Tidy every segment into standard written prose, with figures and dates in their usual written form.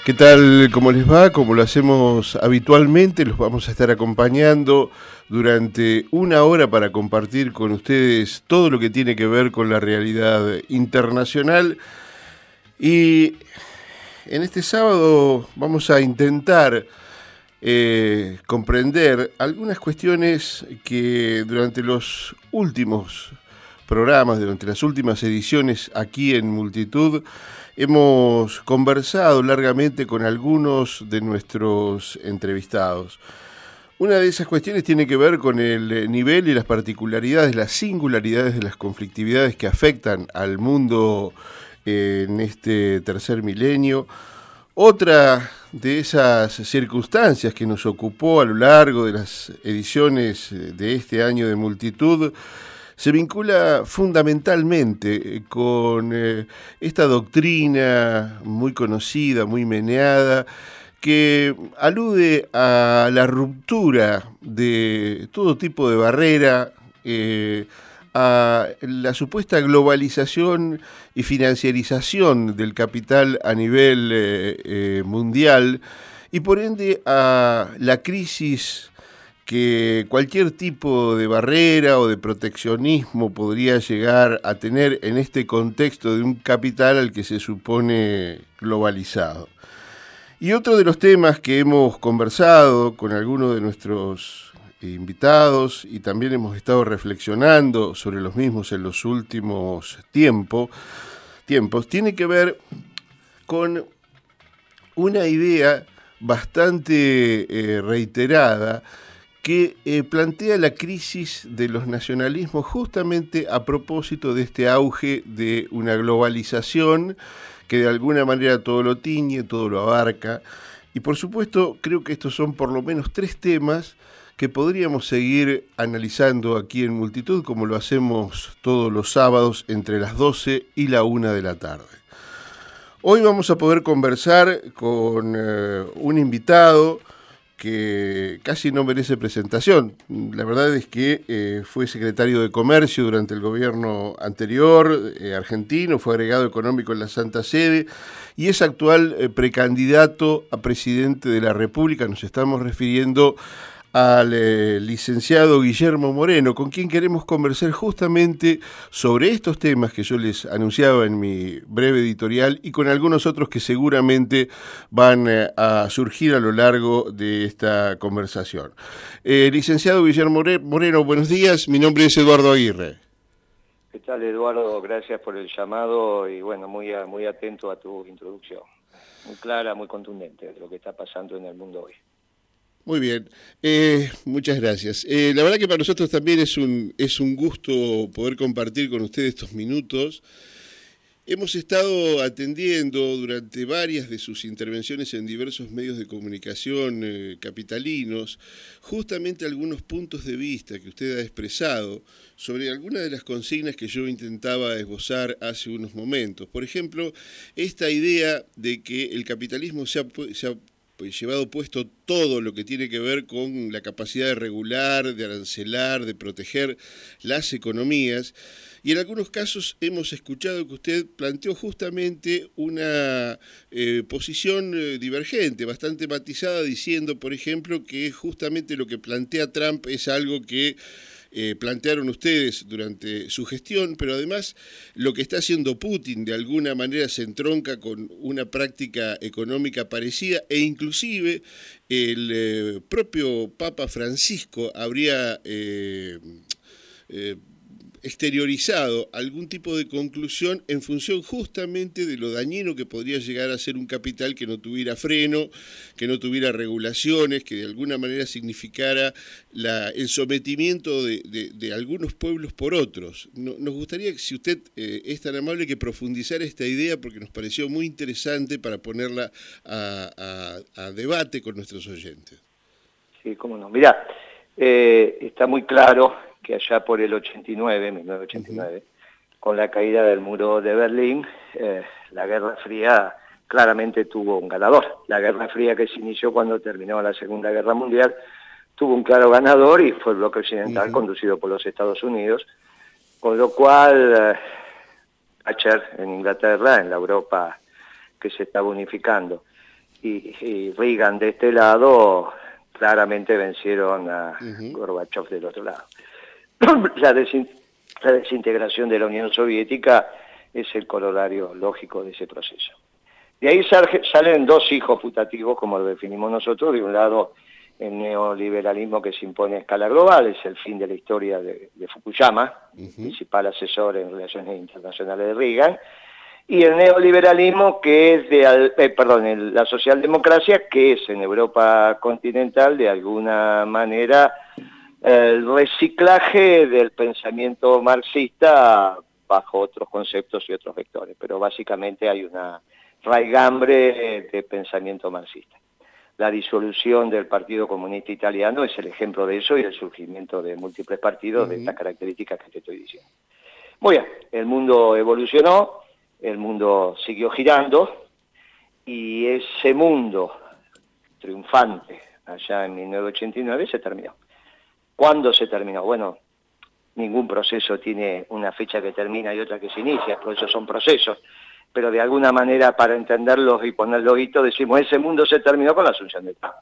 ¿Qué tal? ¿Cómo les va? Como lo hacemos habitualmente, los vamos a estar acompañando durante una hora para compartir con ustedes todo lo que tiene que ver con la realidad internacional. Y en este sábado vamos a intentar comprender algunas cuestiones que durante los últimos programas, durante las últimas ediciones aquí en Multitud, hemos conversado largamente con algunos de nuestros entrevistados. Una de esas cuestiones tiene que ver con el nivel y las particularidades, las singularidades de las conflictividades que afectan al mundo en este tercer milenio. Otra de esas circunstancias que nos ocupó a lo largo de las ediciones de este año de Multitud se vincula fundamentalmente con esta doctrina muy conocida, muy meneada, que alude a la ruptura de todo tipo de barrera, a la supuesta globalización y financiarización del capital a nivel mundial y por ende a la crisis que cualquier tipo de barrera o de proteccionismo podría llegar a tener en este contexto de un capital al que se supone globalizado. Y otro de los temas que hemos conversado con algunos de nuestros invitados y también hemos estado reflexionando sobre los mismos en los últimos tiempos, tiene que ver con una idea bastante reiterada que plantea la crisis de los nacionalismos justamente a propósito de este auge de una globalización que de alguna manera todo lo tiñe, todo lo abarca. Y por supuesto creo que estos son por lo menos tres temas que podríamos seguir analizando aquí en Multitud como lo hacemos todos los sábados entre las 12 y la 1 de la tarde. Hoy vamos a poder conversar con un invitado que casi no merece presentación. La verdad es que fue secretario de Comercio durante el gobierno anterior, argentino, fue agregado económico en la Santa Sede y es actual precandidato a presidente de la República. Nos estamos refiriendo al licenciado Guillermo Moreno, con quien queremos conversar justamente sobre estos temas que yo les anunciaba en mi breve editorial y con algunos otros que seguramente van a surgir a lo largo de esta conversación. Licenciado Guillermo Moreno, buenos días, mi nombre es Eduardo Aguirre. ¿Qué tal, Eduardo? Gracias por el llamado y bueno, muy atento a tu introducción. Muy clara, muy contundente de lo que está pasando en el mundo hoy. Muy bien, muchas gracias. La verdad que para nosotros también es un gusto poder compartir con ustedes estos minutos. Hemos estado atendiendo durante varias de sus intervenciones en diversos medios de comunicación capitalinos justamente algunos puntos de vista que usted ha expresado sobre algunas de las consignas que yo intentaba esbozar hace unos momentos. Por ejemplo, esta idea de que el capitalismo se ha llevado puesto todo lo que tiene que ver con la capacidad de regular, de arancelar, de proteger las economías. Y en algunos casos hemos escuchado que usted planteó justamente una posición divergente, bastante matizada, diciendo, por ejemplo, que justamente lo que plantea Trump es algo que plantearon ustedes durante su gestión, pero además lo que está haciendo Putin de alguna manera se entronca con una práctica económica parecida e inclusive el propio Papa Francisco habría exteriorizado algún tipo de conclusión en función justamente de lo dañino que podría llegar a ser un capital que no tuviera freno, que no tuviera regulaciones, que de alguna manera significara el sometimiento de algunos pueblos por otros. Nos gustaría, si usted es tan amable, que profundizara esta idea porque nos pareció muy interesante para ponerla a debate con nuestros oyentes. Sí, cómo no. Mirá, está muy claro que allá por el 1989, con la caída del muro de Berlín, la Guerra Fría claramente tuvo un ganador. La Guerra Fría, que se inició cuando terminó la Segunda Guerra Mundial, tuvo un claro ganador y fue el bloque occidental conducido por los Estados Unidos, con lo cual Thatcher en Inglaterra, en la Europa que se estaba unificando, y Reagan de este lado, claramente vencieron a Gorbachev del otro lado. La desintegración de la Unión Soviética es el corolario lógico de ese proceso. De ahí salen dos hijos putativos, como lo definimos nosotros. De un lado, el neoliberalismo que se impone a escala global, es el fin de la historia de Fukuyama, principal asesor en relaciones internacionales de Reagan, y el neoliberalismo que es la socialdemocracia, que es en Europa continental de alguna manera el reciclaje del pensamiento marxista bajo otros conceptos y otros vectores, pero básicamente hay una raigambre de pensamiento marxista. La disolución del Partido Comunista Italiano es el ejemplo de eso y el surgimiento de múltiples partidos de estas características que te estoy diciendo. Muy bien, el mundo evolucionó, el mundo siguió girando y ese mundo triunfante allá en 1989 se terminó. ¿Cuándo se terminó? Bueno, ningún proceso tiene una fecha que termina y otra que se inicia, por eso son procesos, pero de alguna manera para entenderlos y ponerlos hitos decimos ese mundo se terminó con la asunción de Trump.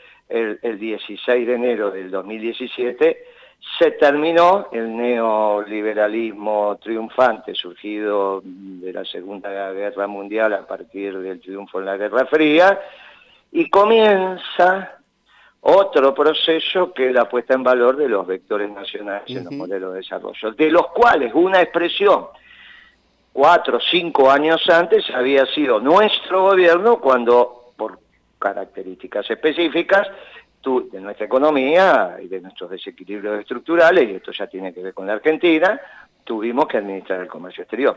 El 16 de enero del 2017 se terminó el neoliberalismo triunfante surgido de la Segunda Guerra Mundial a partir del triunfo en la Guerra Fría y comienza otro proceso que es la puesta en valor de los vectores nacionales en los modelos de desarrollo, de los cuales una expresión 4 o 5 años antes había sido nuestro gobierno cuando, por características específicas de nuestra economía y de nuestros desequilibrios estructurales, y esto ya tiene que ver con la Argentina, tuvimos que administrar el comercio exterior.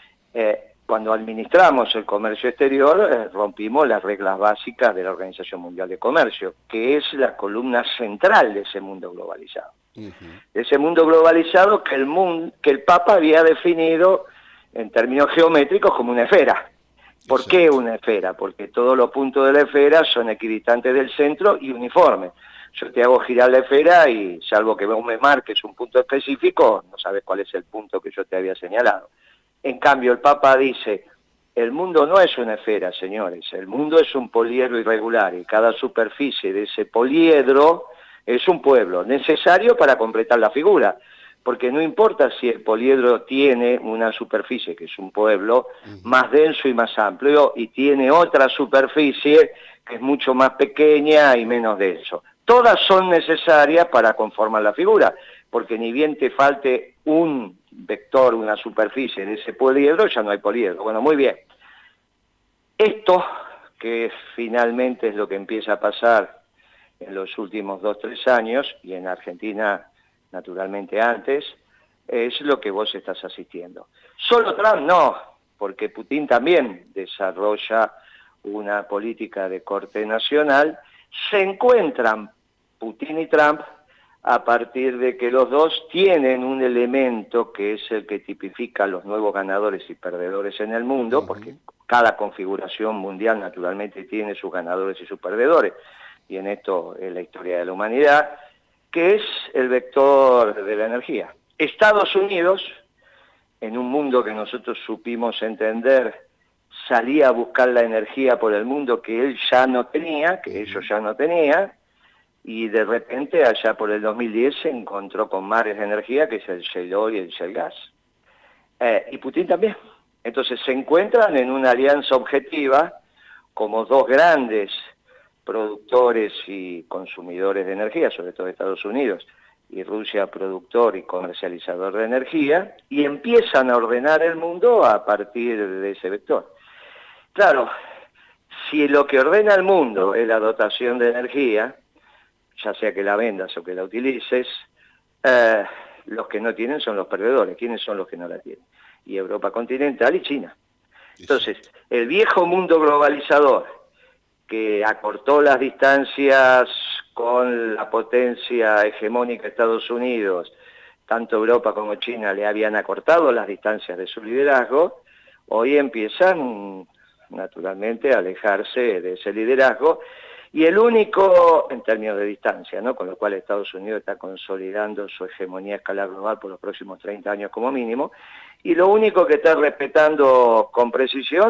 Cuando administramos el comercio exterior, rompimos las reglas básicas de la Organización Mundial de Comercio, que es la columna central de ese mundo globalizado. De ese mundo globalizado que el Papa había definido en términos geométricos como una esfera. ¿Por qué una esfera? Porque todos los puntos de la esfera son equidistantes del centro y uniformes. Yo te hago girar la esfera y, salvo que vos me marques un punto específico, no sabes cuál es el punto que yo te había señalado. En cambio, el Papa dice, el mundo no es una esfera, señores, el mundo es un poliedro irregular y cada superficie de ese poliedro es un pueblo necesario para completar la figura. Porque no importa si el poliedro tiene una superficie, que es un pueblo, más denso y más amplio, y tiene otra superficie que es mucho más pequeña y menos denso. Todas son necesarias para conformar la figura, porque ni bien te falte un vector, una superficie de ese poliedro, ya no hay poliedro. Bueno, muy bien. Esto, que finalmente es lo que empieza a pasar en los últimos 2 o 3 años, y en Argentina naturalmente antes, es lo que vos estás asistiendo. Solo Trump no, porque Putin también desarrolla una política de corte nacional. Se encuentran Putin y Trump a partir de que los dos tienen un elemento que es el que tipifica los nuevos ganadores y perdedores en el mundo, porque cada configuración mundial naturalmente tiene sus ganadores y sus perdedores, y en esto es la historia de la humanidad, que es el vector de la energía. Estados Unidos, en un mundo que nosotros supimos entender, salía a buscar la energía por el mundo que él ya no tenía, que ellos ya no tenían, y de repente allá por el 2010 se encontró con mares de energía, que es el shale oil y el shale gas. Y Putin también. Entonces se encuentran en una alianza objetiva como dos grandes productores y consumidores de energía, sobre todo Estados Unidos, y Rusia productor y comercializador de energía, y empiezan a ordenar el mundo a partir de ese vector. Claro, si lo que ordena el mundo es la dotación de energía, ya sea que la vendas o que la utilices, los que no tienen son los perdedores. ¿Quiénes son los que no la tienen? Y Europa continental y China. Entonces, el viejo mundo globalizador, que acortó las distancias con la potencia hegemónica de Estados Unidos, tanto Europa como China le habían acortado las distancias de su liderazgo, hoy empiezan naturalmente a alejarse de ese liderazgo, y el único, en términos de distancia, ¿no?, con lo cual Estados Unidos está consolidando su hegemonía a escala global por los próximos 30 años como mínimo, y lo único que está respetando con precisión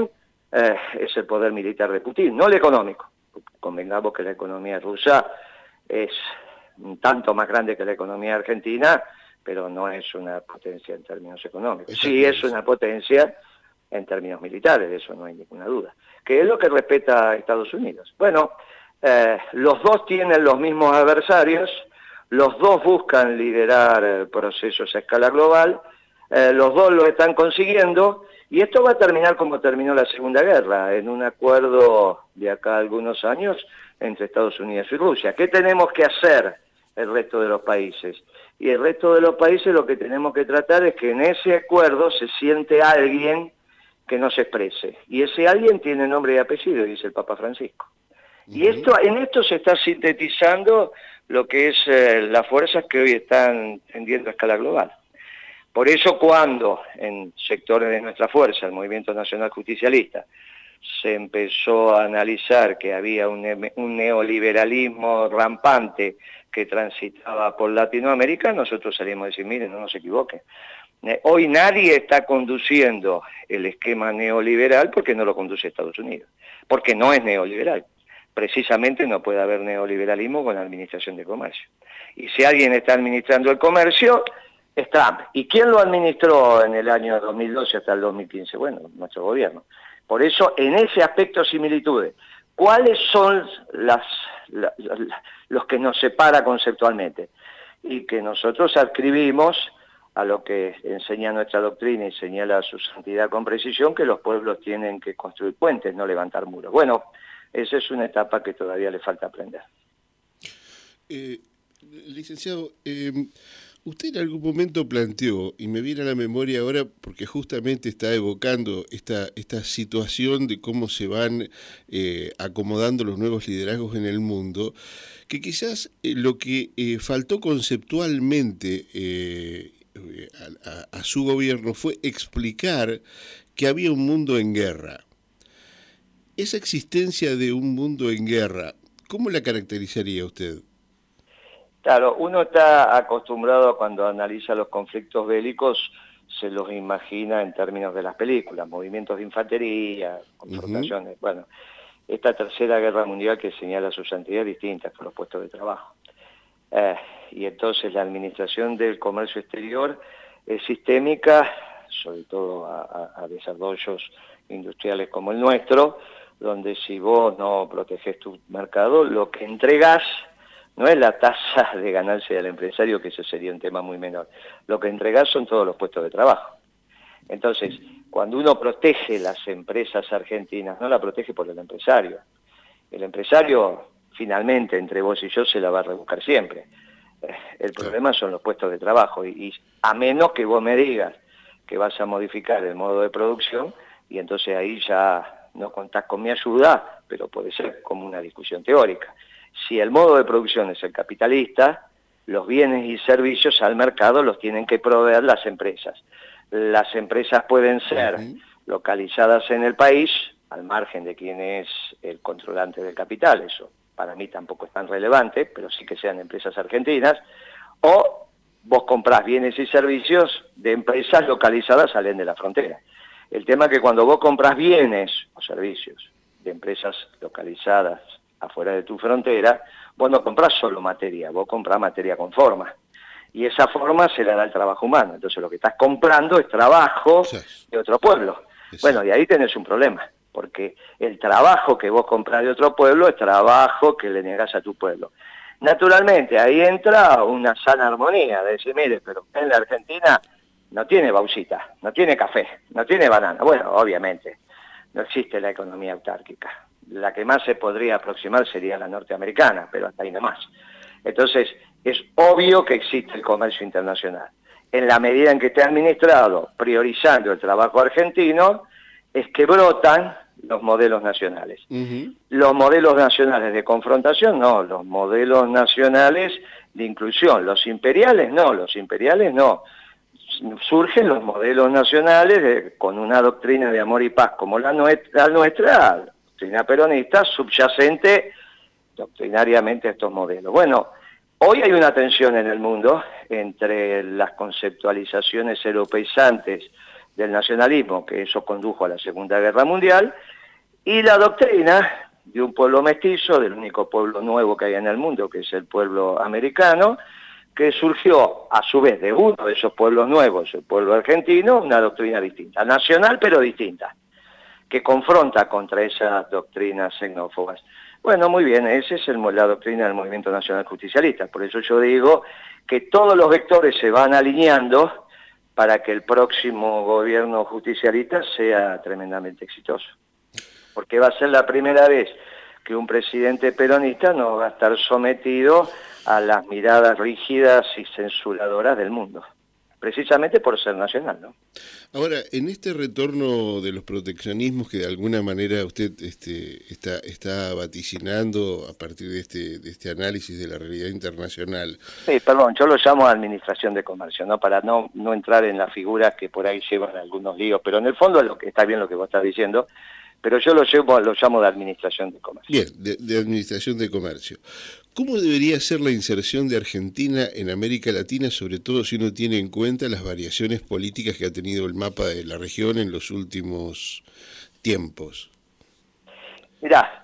es el poder militar de Putin, no el económico. Convengamos que la economía rusa es un tanto más grande que la economía argentina, pero no es una potencia en términos económicos. Sí es una potencia en términos militares, de eso no hay ninguna duda. ¿Qué es lo que respeta a Estados Unidos? Bueno, los dos tienen los mismos adversarios, los dos buscan liderar procesos a escala global, los dos lo están consiguiendo, y esto va a terminar como terminó la Segunda Guerra, en un acuerdo de acá a algunos años entre Estados Unidos y Rusia. ¿Qué tenemos que hacer el resto de los países? Y el resto de los países lo que tenemos que tratar es que en ese acuerdo se siente alguien que no se exprese. Y ese alguien tiene nombre y apellido, dice el Papa Francisco. Y en esto se está sintetizando lo que es las fuerzas que hoy están tendiendo a escala global. Por eso cuando en sectores de nuestra fuerza, el Movimiento Nacional Justicialista, se empezó a analizar que había un neoliberalismo rampante que transitaba por Latinoamérica, nosotros salimos a decir, miren, no nos equivoquen. Hoy nadie está conduciendo el esquema neoliberal porque no lo conduce Estados Unidos, porque no es neoliberal. Precisamente no puede haber neoliberalismo con la administración de comercio. Y si alguien está administrando el comercio, es Trump. ¿Y quién lo administró en el año 2012 hasta el 2015? Bueno, nuestro gobierno. Por eso, en ese aspecto similitudes, ¿cuáles son los que nos separa conceptualmente? Y que nosotros adscribimos a lo que enseña nuestra doctrina y señala su santidad con precisión, que los pueblos tienen que construir puentes, no levantar muros. Bueno, esa es una etapa que todavía le falta aprender. Licenciado, usted en algún momento planteó, y me viene a la memoria ahora porque justamente está evocando esta situación de cómo se van acomodando los nuevos liderazgos en el mundo, que quizás lo que faltó conceptualmente a su gobierno fue explicar que había un mundo en guerra. Esa existencia de un mundo en guerra, ¿cómo la caracterizaría usted? Claro, uno está acostumbrado cuando analiza los conflictos bélicos, se los imagina en términos de las películas, movimientos de infantería, confrontaciones. Bueno, esta tercera guerra mundial que señala su santidad es distinta con los puestos de trabajo. Y entonces la administración del comercio exterior es sistémica, sobre todo a desarrollos industriales como el nuestro, donde si vos no protegés tu mercado, lo que entregás no es la tasa de ganancia del empresario, que eso sería un tema muy menor. Lo que entregás son todos los puestos de trabajo. Entonces, cuando uno protege las empresas argentinas, no la protege por el empresario. El empresario, finalmente, entre vos y yo, se la va a rebuscar siempre. El problema son los puestos de trabajo. Y a menos que vos me digas que vas a modificar el modo de producción, y entonces ahí ya no contás con mi ayuda, pero puede ser como una discusión teórica. Si el modo de producción es el capitalista, los bienes y servicios al mercado los tienen que proveer las empresas. Las empresas pueden ser localizadas en el país, al margen de quién es el controlante del capital, eso para mí tampoco es tan relevante, pero sí que sean empresas argentinas, o vos comprás bienes y servicios de empresas localizadas salen de la frontera. El tema es que cuando vos compras bienes o servicios de empresas localizadas afuera de tu frontera, vos no comprás solo materia, vos comprás materia con forma. Y esa forma se la da el trabajo humano. Entonces lo que estás comprando es trabajo de otro pueblo. Bueno, y ahí tenés un problema, porque el trabajo que vos comprás de otro pueblo es trabajo que le negás a tu pueblo. Naturalmente, ahí entra una sana armonía, de decir, mire, pero en la Argentina no tiene bauxita, no tiene café, no tiene banana. Bueno, obviamente, no existe la economía autárquica. La que más se podría aproximar sería la norteamericana, pero hasta ahí nomás. Entonces, es obvio que existe el comercio internacional. En la medida en que esté administrado, priorizando el trabajo argentino, es que brotan los modelos nacionales. Los modelos nacionales de confrontación, no. Los modelos nacionales de inclusión. Los imperiales, no. Surgen los modelos nacionales con una doctrina de amor y paz como la nuestra, doctrina peronista, subyacente doctrinariamente a estos modelos. Bueno, hoy hay una tensión en el mundo entre las conceptualizaciones europeizantes del nacionalismo, que eso condujo a la Segunda Guerra Mundial, Y la doctrina de un pueblo mestizo, del único pueblo nuevo que hay en el mundo, que es el pueblo americano, que surgió a su vez de uno de esos pueblos nuevos, el pueblo argentino, una doctrina distinta, nacional pero distinta, que confronta contra esas doctrinas xenófobas. Bueno, muy bien, esa es la doctrina del Movimiento Nacional Justicialista, por eso yo digo que todos los vectores se van alineando para que el próximo gobierno justicialista sea tremendamente exitoso. Porque va a ser la primera vez que un presidente peronista no va a estar sometido a las miradas rígidas y censuradoras del mundo, precisamente por ser nacional, ¿no? Ahora, en este retorno de los proteccionismos que de alguna manera usted está vaticinando a partir de este análisis de la realidad internacional. Sí, perdón, yo lo llamo administración de comercio, ¿no? Para no entrar en las figuras que por ahí llevan algunos líos, pero en el fondo es lo que está bien lo que vos estás diciendo, pero yo lo llamo de administración de comercio. Bien, de administración de comercio. ¿Cómo debería ser la inserción de Argentina en América Latina, sobre todo si uno tiene en cuenta las variaciones políticas que ha tenido el mapa de la región en los últimos tiempos? Mirá,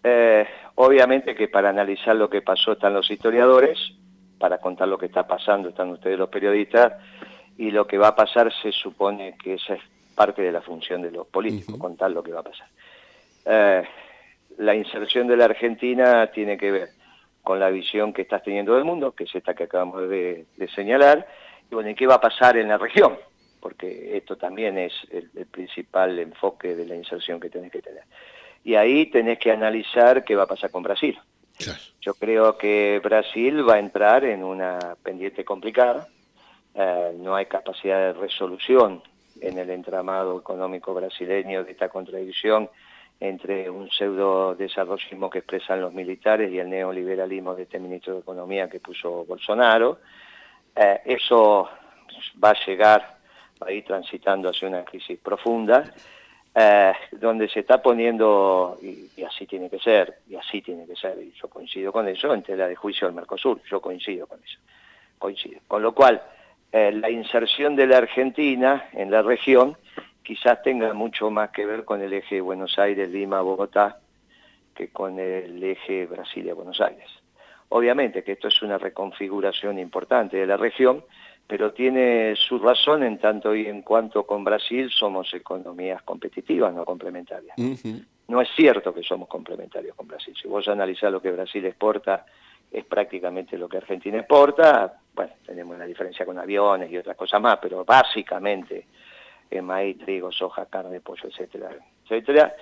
obviamente que para analizar lo que pasó están los historiadores, para contar lo que está pasando están ustedes los periodistas, y lo que va a pasar se supone que esa es parte de la función de los políticos, contar lo que va a pasar. La inserción de la Argentina tiene que ver con la visión que estás teniendo del mundo, que es esta que acabamos de señalar, y bueno, ¿y qué va a pasar en la región? Porque esto también es el principal enfoque de la inserción que tenés que tener. Y ahí tenés que analizar qué va a pasar con Brasil. Claro. Yo creo que Brasil va a entrar en una pendiente complicada, no hay capacidad de resolución en el entramado económico brasileño de esta contradicción entre un pseudo desarrollismo que expresan los militares y el neoliberalismo de este ministro de Economía que puso Bolsonaro. Eso va a ir transitando hacia una crisis profunda, donde se está poniendo, y así tiene que ser, y yo coincido con eso, en tela de juicio del Mercosur, yo coincido con eso, Con lo cual, la inserción de la Argentina en la región quizás tenga mucho más que ver con el eje Buenos Aires-Lima-Bogotá que con el eje Brasilia-Buenos Aires. Obviamente que esto es una reconfiguración importante de la región, pero tiene su razón en tanto y en cuanto con Brasil somos economías competitivas, no complementarias. No es cierto que somos complementarios con Brasil. Si vos analizás lo que Brasil exporta, es prácticamente lo que Argentina exporta. Bueno, tenemos una diferencia con aviones y otras cosas más, pero básicamente maíz, trigo, soja, carne, pollo, etcétera, etcétera.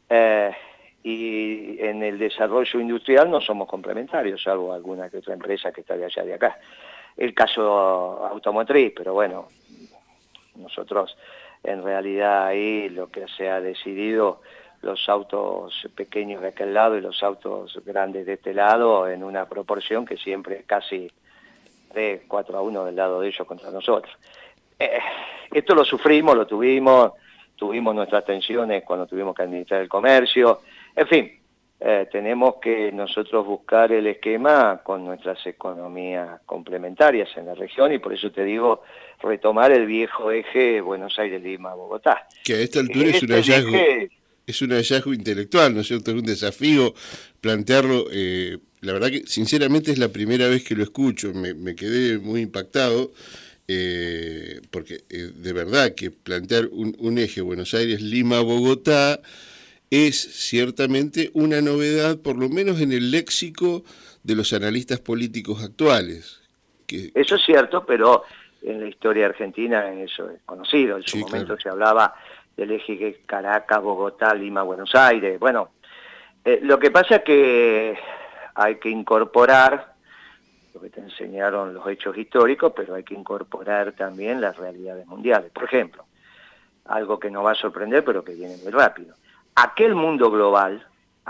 Y en el desarrollo industrial no somos complementarios, salvo alguna que otra empresa que está de allá de acá. El caso automotriz, pero bueno, nosotros en realidad ahí lo que se ha decidido, los autos pequeños de aquel lado y los autos grandes de este lado, en una proporción que siempre es casi 3-4-1 del lado de ellos contra nosotros. Esto lo sufrimos, lo tuvimos nuestras tensiones cuando tuvimos que administrar el comercio, en fin, tenemos que nosotros buscar el esquema con nuestras economías complementarias en la región y por eso te digo, retomar el viejo eje Buenos Aires-Lima-Bogotá. Que a esta altura es un hallazgo intelectual, ¿no es cierto? Es un desafío plantearlo. La verdad que sinceramente es la primera vez que lo escucho, me quedé muy impactado. Porque de verdad que plantear un eje Buenos Aires-Lima-Bogotá es ciertamente una novedad, por lo menos en el léxico de los analistas políticos actuales. Eso es cierto, pero en la historia argentina eso es conocido. En su momento se hablaba del eje Caracas, Bogotá, Lima, Buenos Aires. Bueno, lo que pasa es que hay que incorporar lo que te enseñaron los hechos históricos, pero hay que incorporar también las realidades mundiales. Por ejemplo, algo que nos va a sorprender, pero que viene muy rápido. Aquel mundo global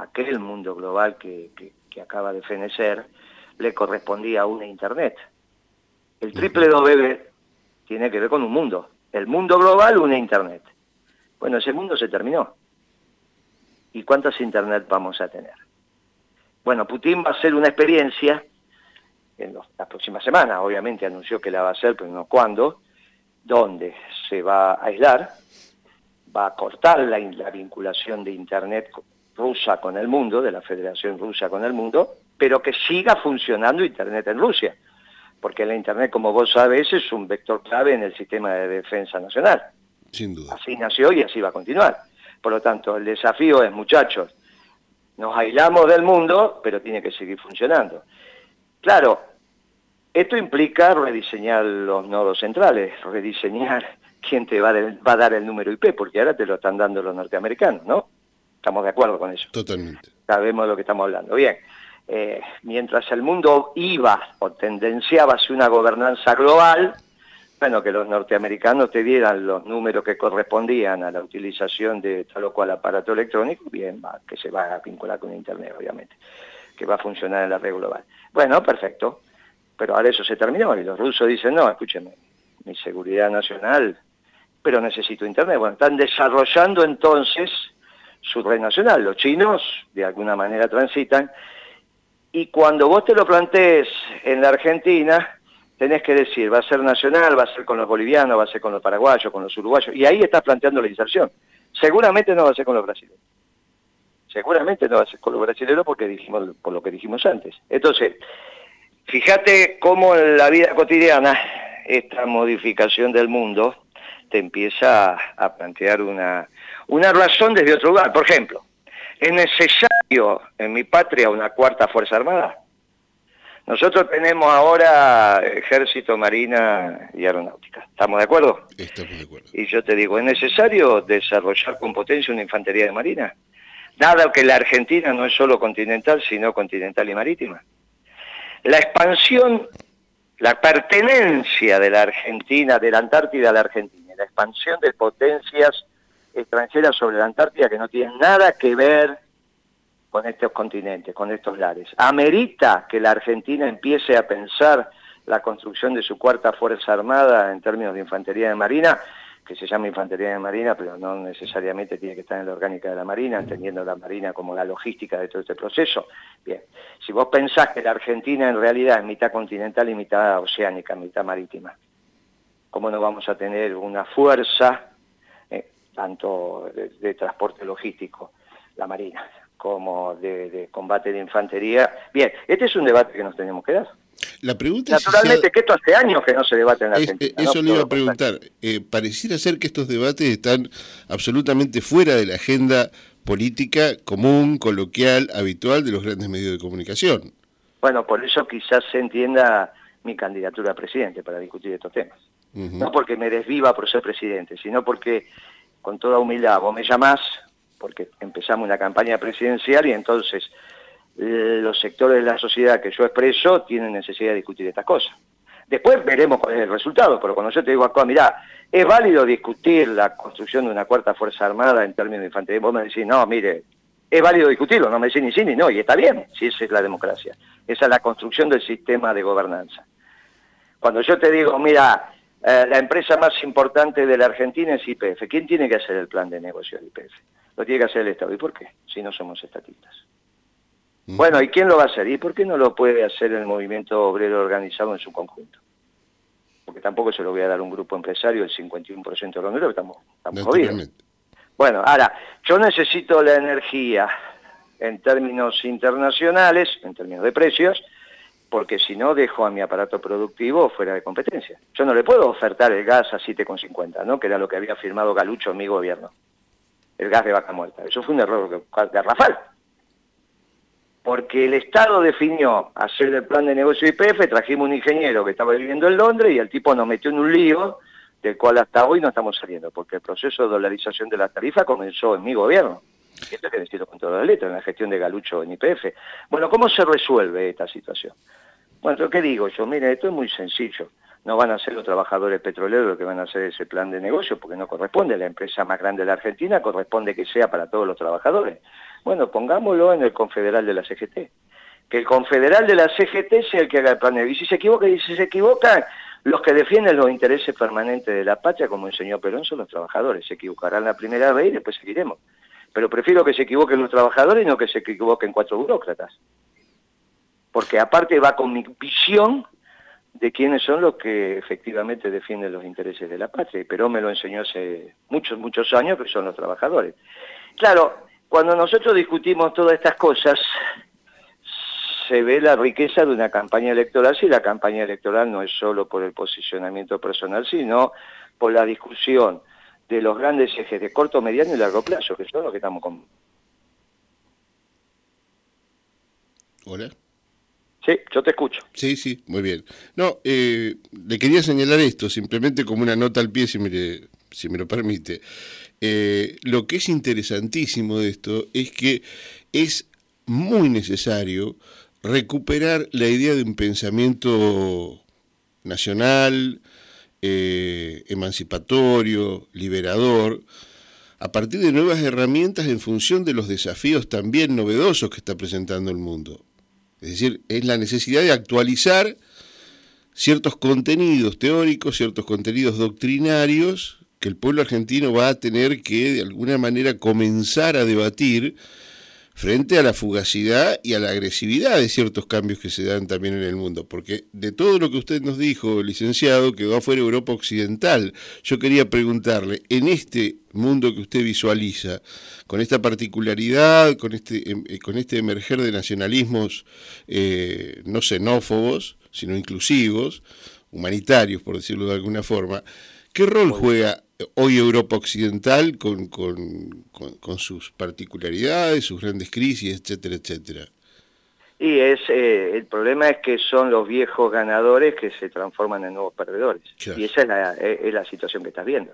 que acaba de fenecer, le correspondía a una Internet. El www tiene que ver con un mundo. El mundo global, una Internet. Bueno, ese mundo se terminó. ¿Y cuántas Internet vamos a tener? Bueno, Putin va a hacer una experiencia en la próxima semana, obviamente anunció que la va a hacer, pero no cuándo, donde se va a aislar, va a cortar la vinculación de Internet rusa con el mundo, de la Federación Rusa con el mundo, pero que siga funcionando Internet en Rusia, porque la Internet, como vos sabés, es un vector clave en el sistema de defensa nacional. Sin duda. Así nació y así va a continuar. Por lo tanto, el desafío es, muchachos, nos aislamos del mundo, pero tiene que seguir funcionando. Claro, esto implica rediseñar los nodos centrales, rediseñar quién te va a dar el número IP, porque ahora te lo están dando los norteamericanos, ¿no? Estamos de acuerdo con eso. Totalmente. Sabemos de lo que estamos hablando. Bien, mientras el mundo iba o tendenciaba hacia una gobernanza global, bueno, que los norteamericanos te dieran los números que correspondían a la utilización de tal o cual aparato electrónico, bien, que se va a vincular con Internet, obviamente, que va a funcionar en la red global. Bueno, perfecto, pero ahora eso se terminó y los rusos dicen, no, escúcheme, mi seguridad nacional, pero necesito Internet. Bueno, están desarrollando entonces su red nacional. Los chinos, de alguna manera, transitan, y cuando vos te lo plantees en la Argentina, tenés que decir, va a ser nacional, va a ser con los bolivianos, va a ser con los paraguayos, con los uruguayos, y ahí estás planteando la inserción. Seguramente no va a ser con los brasileños. Seguramente no va a ser con los brasileños porque dijimos, por lo que dijimos antes. Entonces, fíjate cómo en la vida cotidiana esta modificación del mundo te empieza a plantear una razón desde otro lugar. Por ejemplo, ¿es necesario en mi patria una cuarta Fuerza Armada? Nosotros tenemos ahora Ejército, Marina y Aeronáutica. ¿Estamos de acuerdo? Estamos de acuerdo. Y yo te digo, ¿es necesario desarrollar con potencia una infantería de marina? Dado que la Argentina no es solo continental, sino continental y marítima. La expansión, la pertenencia de la Argentina, de la Antártida a la Argentina, la expansión de potencias extranjeras sobre la Antártida que no tienen nada que ver con estos continentes, con estos lares. Amerita que la Argentina empiece a pensar la construcción de su cuarta Fuerza Armada en términos de infantería de marina, que se llama infantería de marina, pero no necesariamente tiene que estar en la orgánica de la marina, entendiendo la marina como la logística de todo este proceso. Bien, si vos pensás que la Argentina en realidad es mitad continental y mitad oceánica, mitad marítima, ¿cómo no vamos a tener una fuerza, tanto de transporte logístico, la marina, como de combate de infantería? Bien, este es un debate que nos tenemos que dar. La pregunta Naturalmente es que esto hace años que no se debate en la Argentina. eso ¿no? le iba a preguntar. Pareciera ser que estos debates están absolutamente fuera de la agenda política común, coloquial, habitual de los grandes medios de comunicación. Bueno, por eso quizás se entienda mi candidatura a presidente para discutir estos temas. No porque me desviva por ser presidente, sino porque, con toda humildad, vos me llamás, porque empezamos una campaña presidencial y entonces los sectores de la sociedad que yo expreso tienen necesidad de discutir estas cosas. Después veremos cuál es el resultado, pero cuando yo te digo acá, mirá, ¿es válido discutir la construcción de una cuarta Fuerza Armada en términos de infantería? Vos me decís, no, mire, es válido discutirlo, no me decís ni sí ni no, y está bien, si esa es la democracia. Esa es la construcción del sistema de gobernanza. Cuando yo te digo, mira, la empresa más importante de la Argentina es YPF, ¿quién tiene que hacer el plan de negocio de YPF? Lo tiene que hacer el Estado. ¿Y por qué? Si no somos estatistas. Bueno, ¿y quién lo va a hacer? ¿Y por qué no lo puede hacer el movimiento obrero organizado en su conjunto? Porque tampoco se lo voy a dar a un grupo empresario del 51% de los números, estamos jodidos. Bueno, ahora, yo necesito la energía en términos internacionales, en términos de precios, porque si no dejo a mi aparato productivo fuera de competencia. Yo no le puedo ofertar el gas a 7,50, ¿no? Que era lo que había firmado Galucho en mi gobierno. El gas de vaca muerta. Eso fue un error garrafal. Porque el Estado definió hacer el plan de negocio de YPF, trajimos un ingeniero que estaba viviendo en Londres y el tipo nos metió en un lío del cual hasta hoy no estamos saliendo, porque el proceso de dolarización de la tarifa comenzó en mi gobierno. Esto hay que decirlo con todas las letras, en la gestión de Galucho en YPF. Bueno, ¿cómo se resuelve esta situación? Bueno, ¿qué digo yo? Mire, esto es muy sencillo. No van a ser los trabajadores petroleros los que van a hacer ese plan de negocio, porque no corresponde. La empresa más grande de la Argentina corresponde que sea para todos los trabajadores. Bueno, pongámoslo en el confederal de la CGT. Que el confederal de la CGT sea el que haga el plan de negocio. Y si se equivocan, los que defienden los intereses permanentes de la patria, como enseñó Perón, son los trabajadores. Se equivocarán la primera vez y después seguiremos. Pero prefiero que se equivoquen los trabajadores y no que se equivoquen 4 burócratas. Porque aparte va con mi visión de quiénes son los que efectivamente defienden los intereses de la patria. Perón me lo enseñó hace muchos, muchos años, que son los trabajadores. Claro, cuando nosotros discutimos todas estas cosas, se ve la riqueza de una campaña electoral, si la campaña electoral no es solo por el posicionamiento personal, sino por la discusión de los grandes ejes de corto, mediano y largo plazo, que son los que estamos con... Hola. Sí, yo te escucho. Sí, sí, muy bien. No, le quería señalar esto, simplemente como una nota al pie, si me lo permite. Lo que es interesantísimo de esto es que es muy necesario recuperar la idea de un pensamiento nacional, emancipatorio, liberador, a partir de nuevas herramientas en función de los desafíos también novedosos que está presentando el mundo. Es decir, es la necesidad de actualizar ciertos contenidos teóricos, ciertos contenidos doctrinarios que el pueblo argentino va a tener que de alguna manera comenzar a debatir frente a la fugacidad y a la agresividad de ciertos cambios que se dan también en el mundo. Porque de todo lo que usted nos dijo, licenciado, quedó afuera Europa Occidental. Yo quería preguntarle, en este mundo que usted visualiza, con esta particularidad, con este emerger de nacionalismos no xenófobos, sino inclusivos, humanitarios, por decirlo de alguna forma, ¿qué rol juega hoy Europa Occidental con sus particularidades, sus grandes crisis, etcétera, etcétera? Y el problema es que son los viejos ganadores que se transforman en nuevos perdedores. Claro. Y esa es la situación que estás viendo.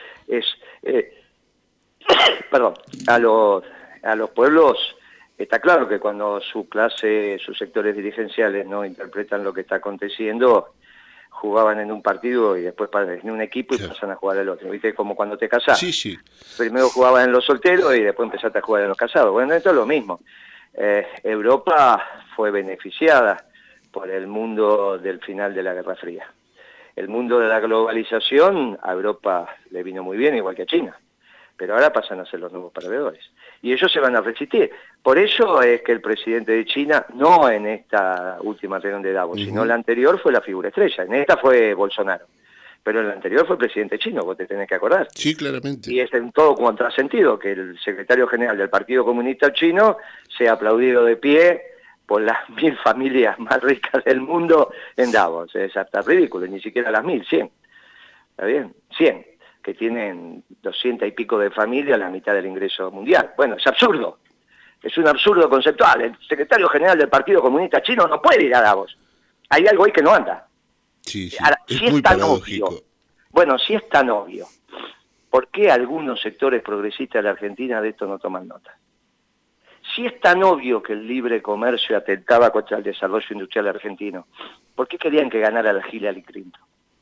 Perdón, a los pueblos está claro que cuando sus sectores dirigenciales no interpretan lo que está aconteciendo, jugaban en un partido y después en un equipo y claro, pasan a jugar al otro. ¿Viste? Como cuando te casás. Sí, sí. Primero jugaban en los solteros y después empezaste a jugar en los casados. Bueno, esto es lo mismo. Europa fue beneficiada por el mundo del final de la Guerra Fría. El mundo de la globalización a Europa le vino muy bien, igual que a China. Pero ahora pasan a ser los nuevos perdedores. Y ellos se van a resistir. Por eso es que el presidente de China, no en esta última reunión de Davos, sino la anterior, fue la figura estrella. En esta fue Bolsonaro. Pero en la anterior fue el presidente chino, vos te tenés que acordar. Sí, claramente. Y es en todo contrasentido que el secretario general del Partido Comunista Chino sea aplaudido de pie por las 1000 familias más ricas del mundo en Davos. Es hasta ridículo, ni siquiera las 1000, 100. ¿Está bien? 100. Que tienen 200 y pico de familias, la mitad del ingreso mundial. Bueno, es absurdo. Es un absurdo conceptual. El secretario general del Partido Comunista Chino no puede ir a Davos. Hay algo ahí que no anda. Sí, sí. Ahora, es si muy es tan paradójico. Obvio, bueno, si es tan obvio, ¿por qué algunos sectores progresistas de la Argentina de esto no toman nota? Si es tan obvio que el libre comercio atentaba contra el desarrollo industrial argentino, ¿por qué querían que ganara la Hillary Clinton?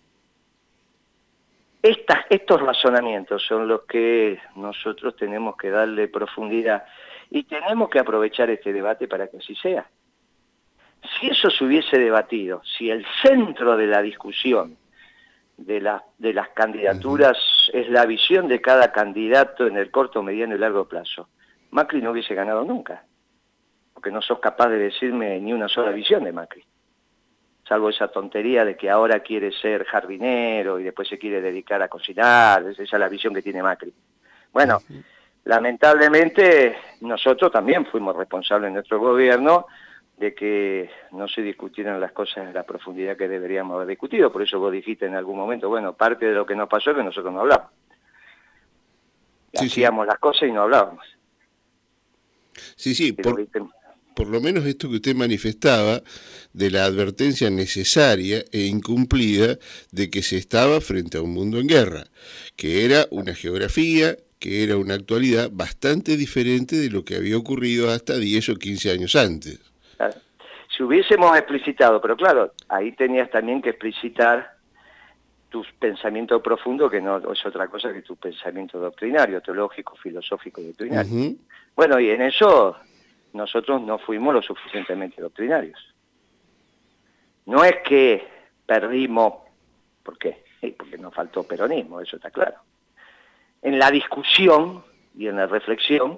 Estos razonamientos son los que nosotros tenemos que darle profundidad y tenemos que aprovechar este debate para que así sea. Si eso se hubiese debatido, si el centro de la discusión de las candidaturas es la visión de cada candidato en el corto, mediano y largo plazo, Macri no hubiese ganado nunca, porque no sos capaz de decirme ni una sola visión de Macri. Salvo esa tontería de que ahora quiere ser jardinero y después se quiere dedicar a cocinar, esa es la visión que tiene Macri. Bueno, lamentablemente nosotros también fuimos responsables en nuestro gobierno de que no se discutieran las cosas en la profundidad que deberíamos haber discutido, por eso vos dijiste en algún momento, bueno, parte de lo que nos pasó es que nosotros no hablamos. Hacíamos las cosas y no hablábamos. Sí, sí, por lo menos esto que usted manifestaba de la advertencia necesaria e incumplida de que se estaba frente a un mundo en guerra, que era una geografía, que era una actualidad bastante diferente de lo que había ocurrido hasta 10 o 15 años antes. Claro. Si hubiésemos explicitado, pero claro, ahí tenías también que explicitar tu pensamiento profundo, que no es otra cosa que tu pensamiento doctrinario, teológico, filosófico y doctrinario. Bueno, y en eso nosotros no fuimos lo suficientemente doctrinarios. No es que perdimos, ¿por qué? Porque nos faltó peronismo, eso está claro. En la discusión y en la reflexión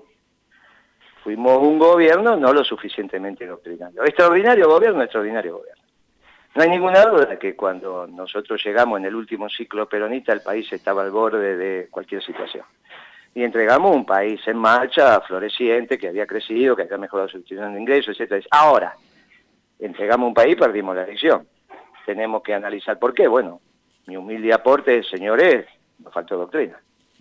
fuimos un gobierno no lo suficientemente doctrinario. Extraordinario gobierno, extraordinario gobierno. No hay ninguna duda que cuando nosotros llegamos en el último ciclo peronista, el país estaba al borde de cualquier situación. Y entregamos un país en marcha, floreciente, que había crecido, que había mejorado su situación de ingresos, etcétera. Ahora, entregamos un país, perdimos la elección. Tenemos que analizar por qué. Bueno, mi humilde aporte, señores, nos faltó doctrina.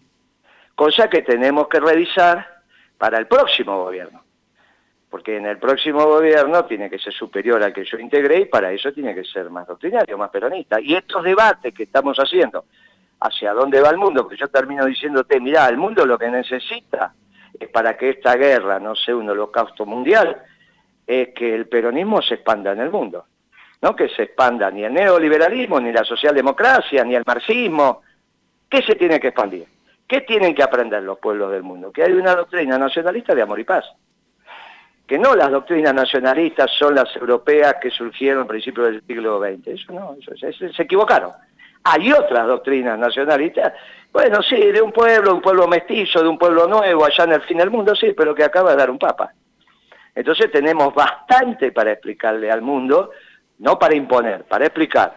Cosa que tenemos que revisar para el próximo gobierno. Porque en el próximo gobierno tiene que ser superior al que yo integré y para eso tiene que ser más doctrinario, más peronista. Y estos debates que estamos haciendo, hacia dónde va el mundo, porque yo termino diciéndote, mirá, el mundo lo que necesita es para que esta guerra no sea un holocausto mundial, es que el peronismo se expanda en el mundo. No que se expanda ni el neoliberalismo, ni la socialdemocracia, ni el marxismo. ¿Qué se tiene que expandir? ¿Qué tienen que aprender los pueblos del mundo? Que hay una doctrina nacionalista de amor y paz. Que no las doctrinas nacionalistas son las europeas que surgieron a principios del siglo XX. Eso no, se equivocaron. Hay otras doctrinas nacionalistas, bueno, sí, de un pueblo mestizo, de un pueblo nuevo, allá en el fin del mundo, sí, pero que acaba de dar un papa. Entonces tenemos bastante para explicarle al mundo, no para imponer, para explicar.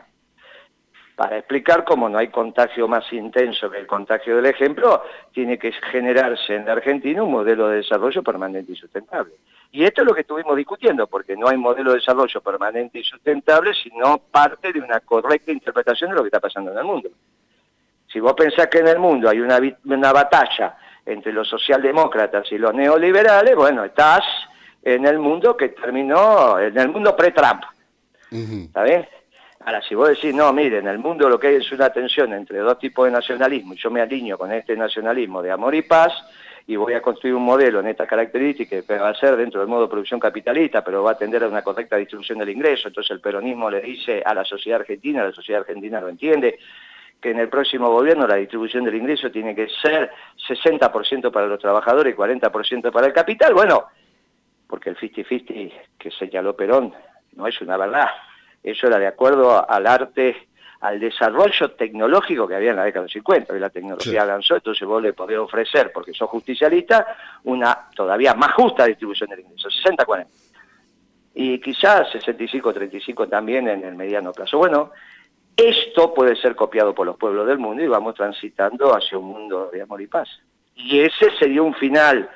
Para explicar cómo no hay contagio más intenso que el contagio del ejemplo, tiene que generarse en la Argentina un modelo de desarrollo permanente y sustentable. Y esto es lo que estuvimos discutiendo, porque no hay modelo de desarrollo permanente y sustentable, sino parte de una correcta interpretación de lo que está pasando en el mundo. Si vos pensás que en el mundo hay una batalla entre los socialdemócratas y los neoliberales, bueno, estás en el mundo que terminó, en el mundo pre-Trump. ¿Está bien? Ahora, si vos decís, no, mire, en el mundo lo que hay es una tensión entre dos tipos de nacionalismo, y yo me alineo con este nacionalismo de amor y paz, y voy a construir un modelo en estas características que va a ser dentro del modo de producción capitalista, pero va a atender a una correcta distribución del ingreso. Entonces el peronismo le dice a la sociedad argentina lo entiende, que en el próximo gobierno la distribución del ingreso tiene que ser 60% para los trabajadores y 40% para el capital. Bueno, porque el 50-50 que señaló Perón no es una verdad. Eso era de acuerdo al arte, al desarrollo tecnológico que había en la década de 50, y la tecnología avanzó, entonces vos le podés ofrecer, porque sos justicialista, una todavía más justa distribución del ingreso, 60-40. Y quizás 65-35 también en el mediano plazo. Bueno, esto puede ser copiado por los pueblos del mundo y vamos transitando hacia un mundo de amor y paz. Y ese sería un final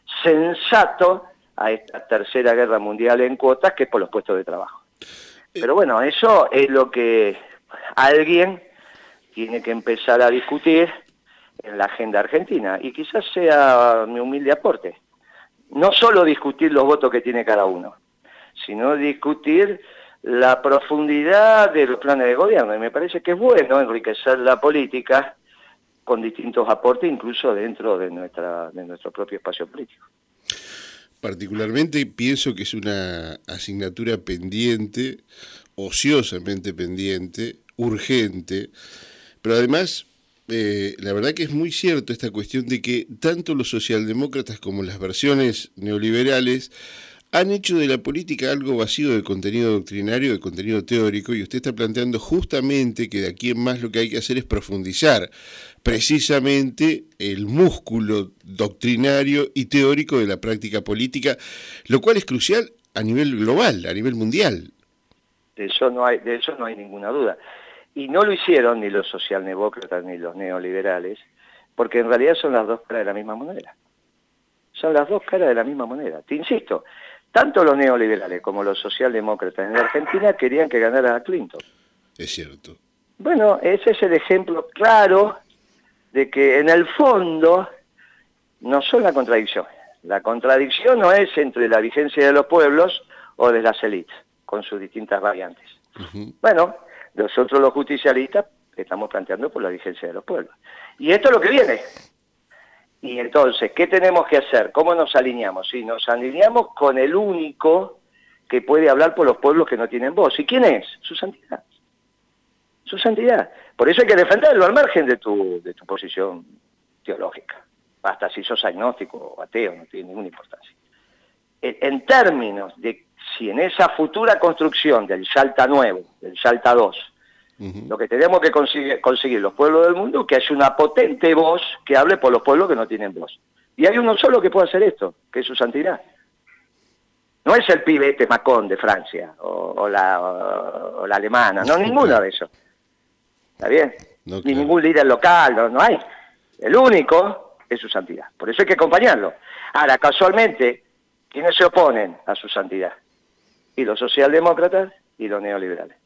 sensato a esta tercera guerra mundial en cuotas, que es por los puestos de trabajo. Pero bueno, eso es lo que alguien tiene que empezar a discutir en la agenda argentina, y quizás sea mi humilde aporte. No solo discutir los votos que tiene cada uno, sino discutir la profundidad de los planes de gobierno, y me parece que es bueno enriquecer la política con distintos aportes, incluso dentro de nuestro propio espacio político. Particularmente pienso que es una asignatura pendiente, ociosamente pendiente, urgente, pero además la verdad que es muy cierto esta cuestión de que tanto los socialdemócratas como las versiones neoliberales han hecho de la política algo vacío de contenido doctrinario, de contenido teórico, y usted está planteando justamente que de aquí en más lo que hay que hacer es profundizar precisamente el músculo doctrinario y teórico de la práctica política, lo cual es crucial a nivel global, a nivel mundial. De eso no hay ninguna duda. Y no lo hicieron ni los socialdemócratas ni los neoliberales, porque en realidad son las dos caras de la misma moneda. Son las dos caras de la misma moneda. Te insisto, tanto los neoliberales como los socialdemócratas en la Argentina querían que ganara a Clinton. Es cierto. Bueno, ese es el ejemplo claro de que en el fondo no son la contradicción. La contradicción no es entre la vigencia de los pueblos o de las élites, con sus distintas variantes. Bueno, nosotros los justicialistas estamos planteando por la vigencia de los pueblos. Y esto es lo que viene. Y entonces, ¿qué tenemos que hacer? ¿Cómo nos alineamos? Sí, nos alineamos con el único que puede hablar por los pueblos que no tienen voz. ¿Y quién es? Su santidad. Su santidad. Por eso hay que defenderlo al margen de tu posición teológica. Hasta si sos agnóstico o ateo, no tiene ninguna importancia. En términos de si en esa futura construcción del Salta nuevo, del Salta 2, lo que tenemos que conseguir los pueblos del mundo es que haya una potente voz que hable por los pueblos que no tienen voz. Y hay uno solo que puede hacer esto, que es su santidad. No es el pibe este Macron de Francia o la alemana, no, ninguno de esos. ¿Está bien? No, Ni claro. ningún líder local, no hay. El único es su santidad. Por eso hay que acompañarlo. Ahora, casualmente, ¿quiénes se oponen a su santidad? Y los socialdemócratas y los neoliberales.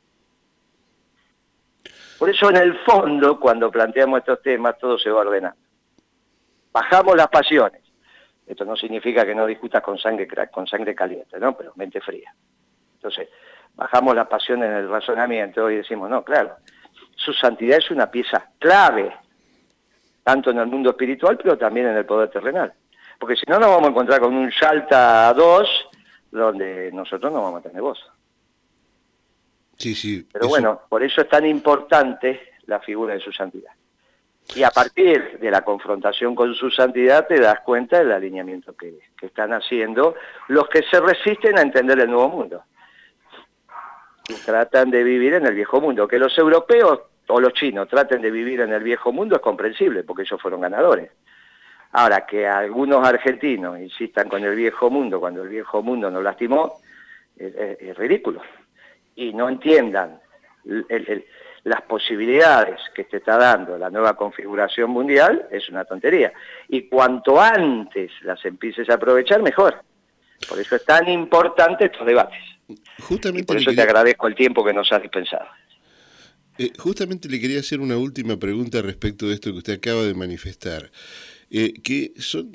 Por eso, en el fondo, cuando planteamos estos temas, todo se va ordenando. Bajamos las pasiones. Esto no significa que no discutas con sangre caliente, ¿no? Pero mente fría. Entonces, bajamos las pasiones en el razonamiento y decimos, no, claro, su santidad es una pieza clave, tanto en el mundo espiritual, pero también en el poder terrenal. Porque si no, nos vamos a encontrar con un Salta 2, donde nosotros no vamos a tener voz. Sí, Pero eso... bueno, por eso es tan importante la figura de su santidad. Y a partir de la confrontación con su santidad te das cuenta del alineamiento que están haciendo los que se resisten a entender el nuevo mundo. Y tratan de vivir en el viejo mundo. Que los europeos o los chinos traten de vivir en el viejo mundo es comprensible, porque ellos fueron ganadores. Ahora, que algunos argentinos insistan con el viejo mundo cuando el viejo mundo nos lastimó, es ridículo. Y no entiendan las posibilidades que te está dando la nueva configuración mundial, es una tontería. Y cuanto antes las empieces a aprovechar, mejor. Por eso es tan importante estos debates. Justamente y por eso te agradezco el tiempo que nos has dispensado. Justamente le quería hacer una última pregunta respecto de esto que usted acaba de manifestar. Que son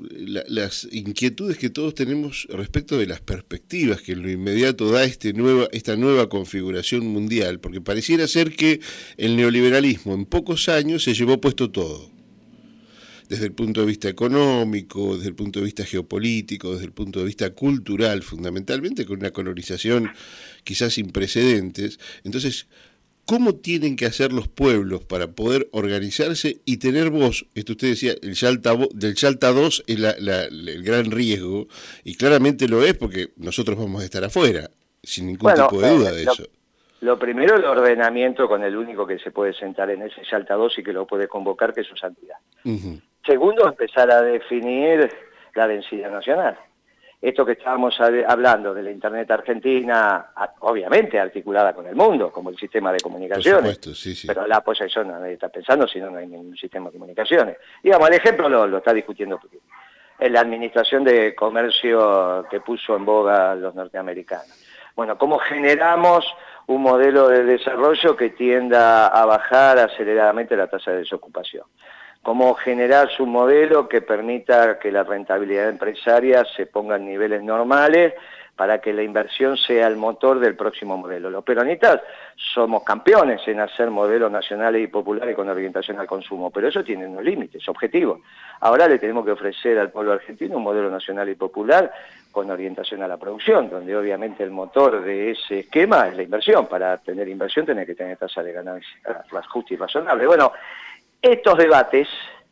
las inquietudes que todos tenemos respecto de las perspectivas que en lo inmediato da esta nueva configuración mundial, porque pareciera ser que el neoliberalismo en pocos años se llevó puesto todo, desde el punto de vista económico, desde el punto de vista geopolítico, desde el punto de vista cultural, fundamentalmente con una colonización quizás sin precedentes. Entonces, ¿cómo tienen que hacer los pueblos para poder organizarse y tener voz? Esto usted decía, del Salta 2 es el gran riesgo, y claramente lo es porque nosotros vamos a estar afuera, sin ningún tipo de duda de eso. Lo primero, el ordenamiento con el único que se puede sentar en ese Salta 2 y que lo puede convocar, que es su santidad. Segundo, empezar a definir la densidad nacional. Esto que estábamos hablando de la Internet argentina, obviamente articulada con el mundo, como el sistema de comunicaciones. Por supuesto, sí. Pero pues eso nadie está pensando, si no hay ningún sistema de comunicaciones. Digamos, el ejemplo lo está discutiendo en la administración de comercio que puso en boga los norteamericanos. Bueno, ¿cómo generamos un modelo de desarrollo que tienda a bajar aceleradamente la tasa de desocupación? Cómo generar su modelo que permita que la rentabilidad empresaria se ponga en niveles normales para que la inversión sea el motor del próximo modelo. Los peronistas somos campeones en hacer modelos nacionales y populares con orientación al consumo, pero eso tiene unos límites, objetivos. Ahora le tenemos que ofrecer al pueblo argentino un modelo nacional y popular con orientación a la producción, donde obviamente el motor de ese esquema es la inversión. Para tener inversión tenés que tener tasa de ganancia justa y razonable. Bueno, estos debates,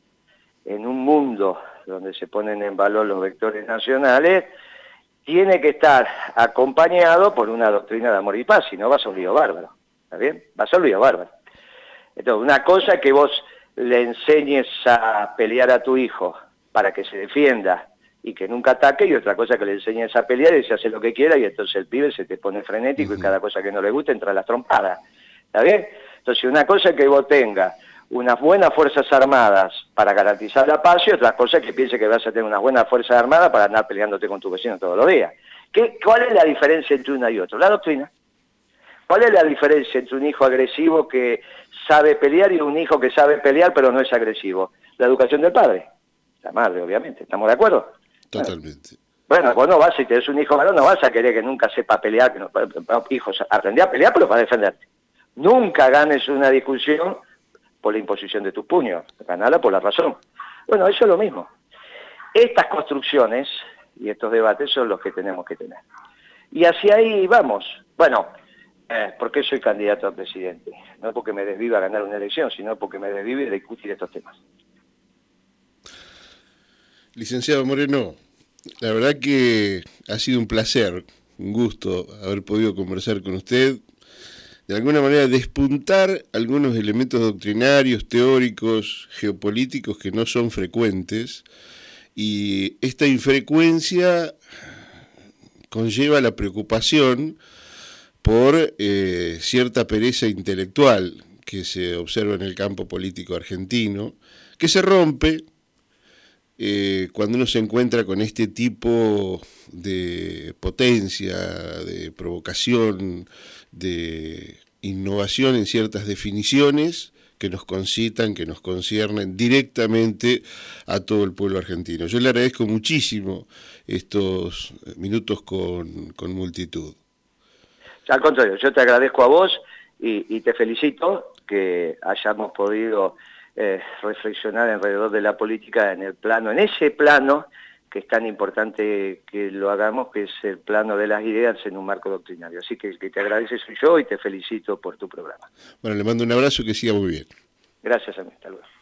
en un mundo donde se ponen en valor los vectores nacionales, tiene que estar acompañado por una doctrina de amor y paz, si no va a ser un lío bárbaro, ¿está bien? Va a ser un lío bárbaro. Entonces, una cosa es que vos le enseñes a pelear a tu hijo para que se defienda y que nunca ataque, y otra cosa es que le enseñes a pelear y se hace lo que quiera, y entonces el pibe se te pone frenético y cada cosa que no le gusta entra a las trompadas, ¿está bien? Entonces, una cosa es que vos tengas unas buenas fuerzas armadas para garantizar la paz, y otra cosa es que piense que vas a tener unas buenas fuerzas armadas para andar peleándote con tu vecino todos los días. ¿Cuál es la diferencia entre una y otra? La doctrina. ¿Cuál es la diferencia entre un hijo agresivo que sabe pelear y un hijo que sabe pelear pero no es agresivo? La educación del padre. La madre, obviamente. ¿Estamos de acuerdo? Totalmente. Bueno, vos no vas, si tenés un hijo varón, no vas a querer que nunca sepa pelear. Que no, hijos, aprendí a pelear pero para defenderte. Nunca ganes una discusión por la imposición de tus puños, ganala por la razón. Bueno, eso es lo mismo. Estas construcciones y estos debates son los que tenemos que tener. Y hacia ahí vamos. Bueno, ¿por qué soy candidato a presidente? No porque me desviva a ganar una elección, sino porque me desvive a discutir estos temas. Licenciado Moreno, la verdad que ha sido un placer, un gusto haber podido conversar con usted, de alguna manera despuntar algunos elementos doctrinarios, teóricos, geopolíticos que no son frecuentes, y esta infrecuencia conlleva la preocupación por cierta pereza intelectual que se observa en el campo político argentino, que se rompe cuando uno se encuentra con este tipo de potencia, de provocación, de innovación en ciertas definiciones que nos concitan, que nos conciernen directamente a todo el pueblo argentino. Yo le agradezco muchísimo estos minutos con multitud. Al contrario, yo te agradezco a vos y te felicito que hayamos podido reflexionar alrededor de la política en ese plano que es tan importante que lo hagamos, que es el plano de las ideas en un marco doctrinario. Así que el que te agradece soy yo y te felicito por tu programa. Bueno, le mando un abrazo y que siga muy bien. Gracias a mí, hasta luego.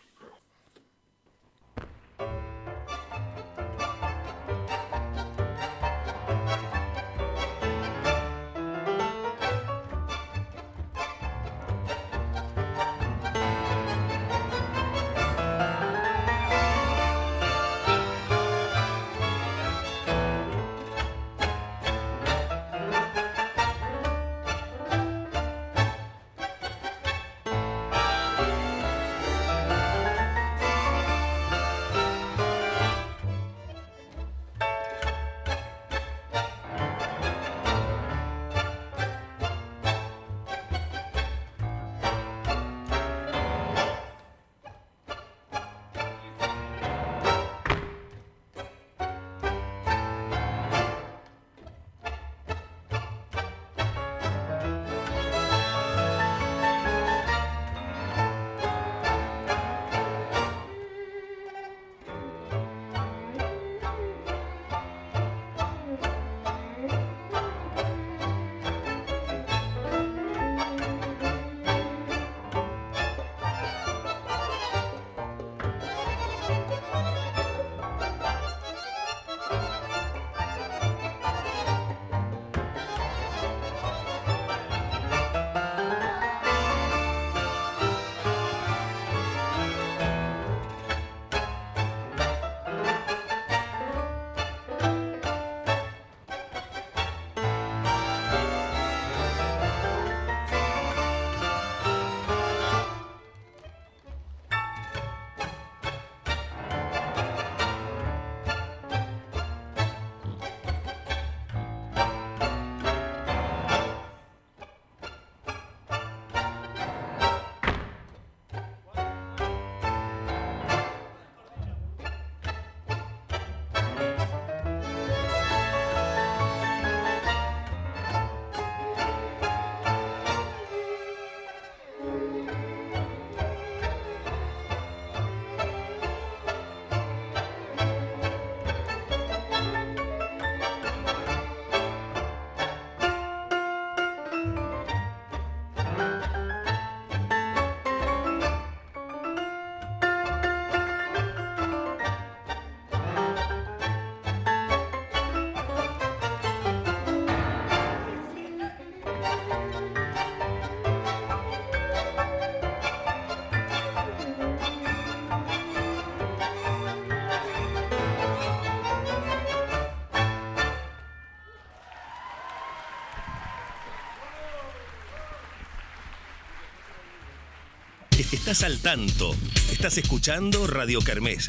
Estás al tanto. Estás escuchando Radio Kermés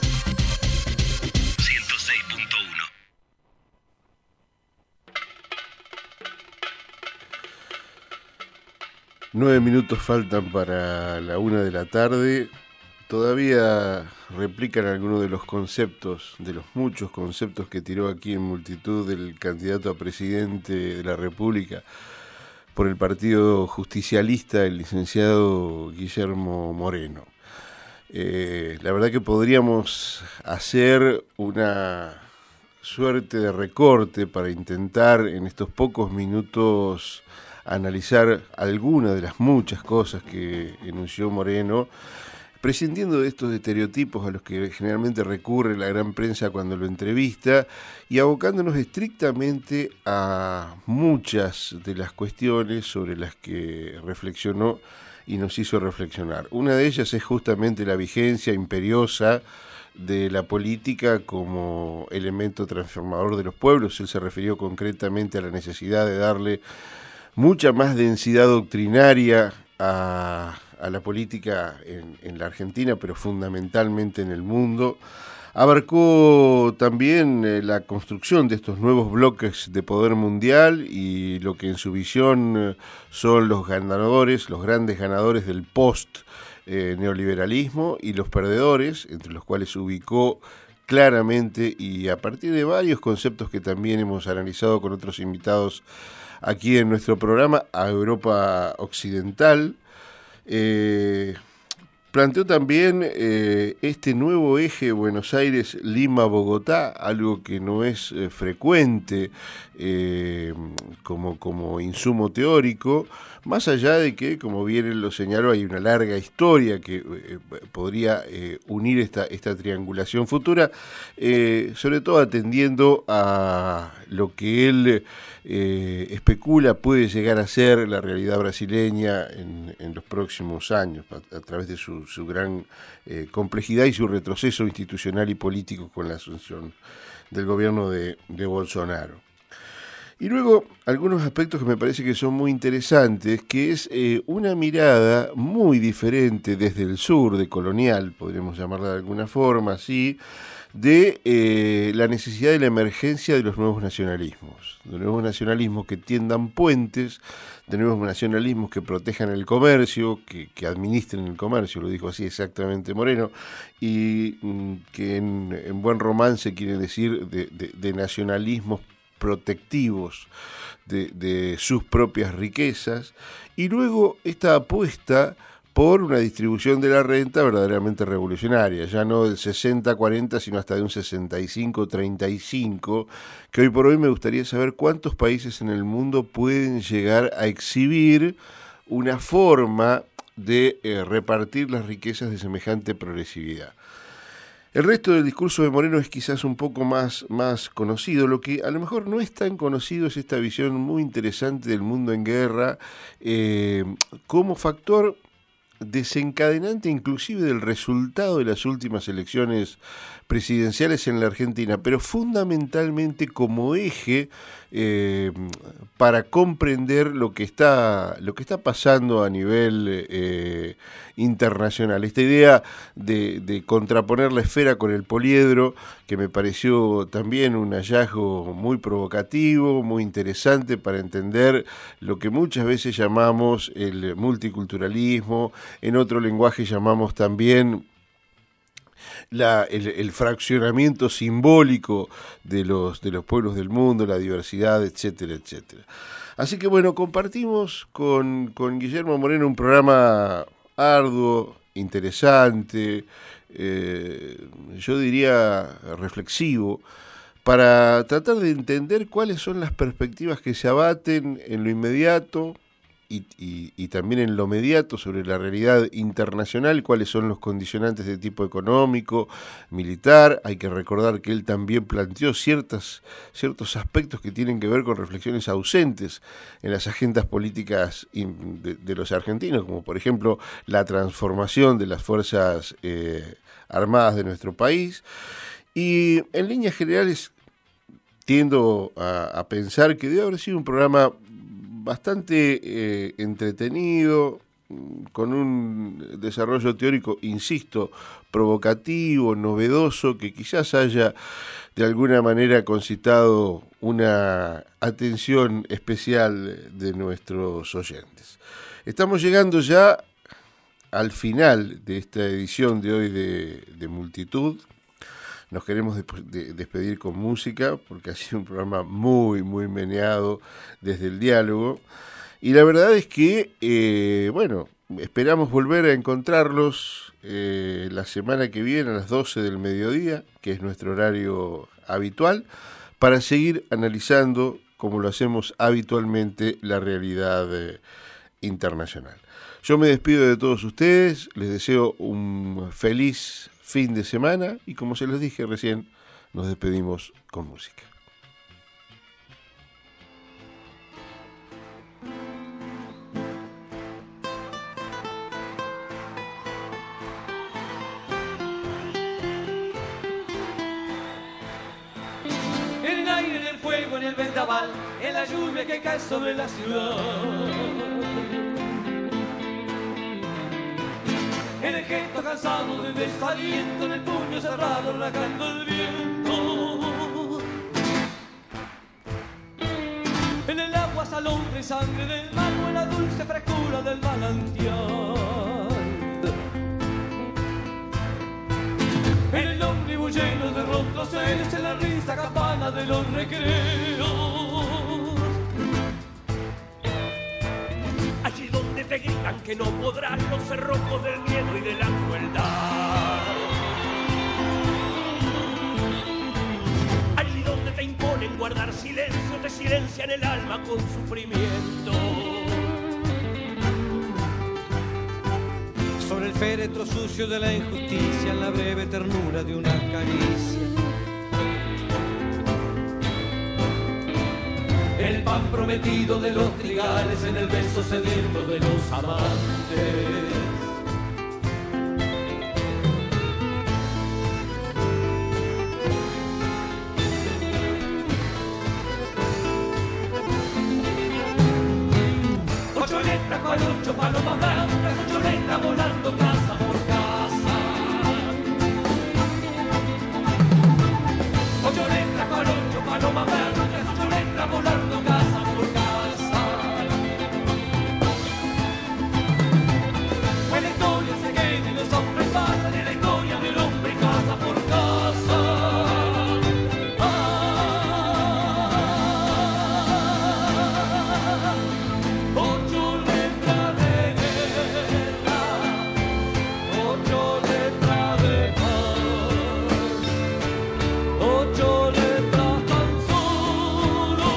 106.1. 9 minutos faltan para la 1 de la tarde. Todavía replican algunos de los conceptos, de los muchos conceptos que tiró aquí en multitud el candidato a presidente de la República por el Partido Justicialista, el licenciado Guillermo Moreno. La verdad que podríamos hacer una suerte de recorte para intentar en estos pocos minutos analizar algunas de las muchas cosas que enunció Moreno, prescindiendo de estos estereotipos a los que generalmente recurre la gran prensa cuando lo entrevista y abocándonos estrictamente a muchas de las cuestiones sobre las que reflexionó y nos hizo reflexionar. Una de ellas es justamente la vigencia imperiosa de la política como elemento transformador de los pueblos. Él se refirió concretamente a la necesidad de darle mucha más densidad doctrinaria a la política en la Argentina, pero fundamentalmente en el mundo. Abarcó también la construcción de estos nuevos bloques de poder mundial y lo que en su visión son los ganadores, los grandes ganadores del post-neoliberalismo y los perdedores, entre los cuales se ubicó claramente y a partir de varios conceptos que también hemos analizado con otros invitados aquí en nuestro programa, a Europa Occidental. Planteó también este nuevo eje Buenos Aires-Lima-Bogotá, algo que no es frecuente como insumo teórico, más allá de que, como bien él lo señaló, hay una larga historia que podría unir esta triangulación futura, sobre todo atendiendo a lo que él especula puede llegar a ser la realidad brasileña en los próximos años, a través de su gran complejidad y su retroceso institucional y político con la asunción del gobierno de Bolsonaro. Y luego, algunos aspectos que me parece que son muy interesantes, que es una mirada muy diferente desde el sur, de colonial, podríamos llamarla de alguna forma, así, de la necesidad de la emergencia de los nuevos nacionalismos que tiendan puentes, de nuevos nacionalismos que protejan el comercio, que administren el comercio, lo dijo así exactamente Moreno, y que en buen romance quiere decir de nacionalismos protectivos de sus propias riquezas, y luego esta apuesta por una distribución de la renta verdaderamente revolucionaria, ya no del 60-40, sino hasta de un 65-35, que hoy por hoy me gustaría saber cuántos países en el mundo pueden llegar a exhibir una forma de repartir las riquezas de semejante progresividad. El resto del discurso de Moreno es quizás un poco más conocido. Lo que a lo mejor no es tan conocido es esta visión muy interesante del mundo en guerra como factor desencadenante inclusive del resultado de las últimas elecciones presidenciales en la Argentina, pero fundamentalmente como eje para comprender lo que está pasando a nivel internacional. Esta idea de contraponer la esfera con el poliedro, que me pareció también un hallazgo muy provocativo, muy interesante para entender lo que muchas veces llamamos el multiculturalismo, en otro lenguaje llamamos también el fraccionamiento simbólico de los pueblos del mundo, la diversidad, etcétera, etcétera. Así que bueno, compartimos con Guillermo Moreno un programa arduo, interesante, yo diría reflexivo, para tratar de entender cuáles son las perspectivas que se abaten en lo inmediato y también en lo mediato sobre la realidad internacional, cuáles son los condicionantes de tipo económico, militar. Hay que recordar que él también planteó ciertos aspectos que tienen que ver con reflexiones ausentes en las agendas políticas de los argentinos, como por ejemplo la transformación de las fuerzas armadas de nuestro país. Y en líneas generales tiendo a pensar que debe haber sido un programa bastante entretenido, con un desarrollo teórico, insisto, provocativo, novedoso, que quizás haya de alguna manera concitado una atención especial de nuestros oyentes. Estamos llegando ya al final de esta edición de hoy de Multitud. Nos queremos despedir con música, porque ha sido un programa muy, muy meneado desde el diálogo. Y la verdad es que, esperamos volver a encontrarlos la semana que viene a las 12 del mediodía, que es nuestro horario habitual, para seguir analizando, como lo hacemos habitualmente, la realidad internacional. Yo me despido de todos ustedes, les deseo un feliz fin de semana y, como se los dije recién, nos despedimos con música. fuego en el vendaval, en la lluvia que cae sobre la ciudad. En el gesto cansado de desaliento, en el puño cerrado rasgando el viento. En el agua salobra y sangre del mar, o en la dulce frescura del manantial. En el ómnibus lleno de rostros serios, en la risa campana de los recreos. Allí donde te gritan que no podrás, los cerrojos del miedo y de la crueldad. Allí donde te imponen guardar silencio, te silencian el alma con sufrimiento. Sobre el féretro sucio de la injusticia, en la breve ternura de una caricia. El pan prometido de los trigales, en el beso sediento de los amantes. Ocho letras con 8 palomas blancas, 8 letras volando casa por casa. 8 letras con 8 palomas blancas, 8 letras volando casa por casa. Pues la historia se queda y los hombres pasan, y la historia del hombre casa por casa. Ocho letras de guerra, 8 letras de paz, 8 letras tan solo.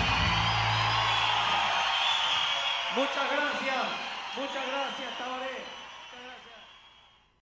Muchas gracias, Tabaré.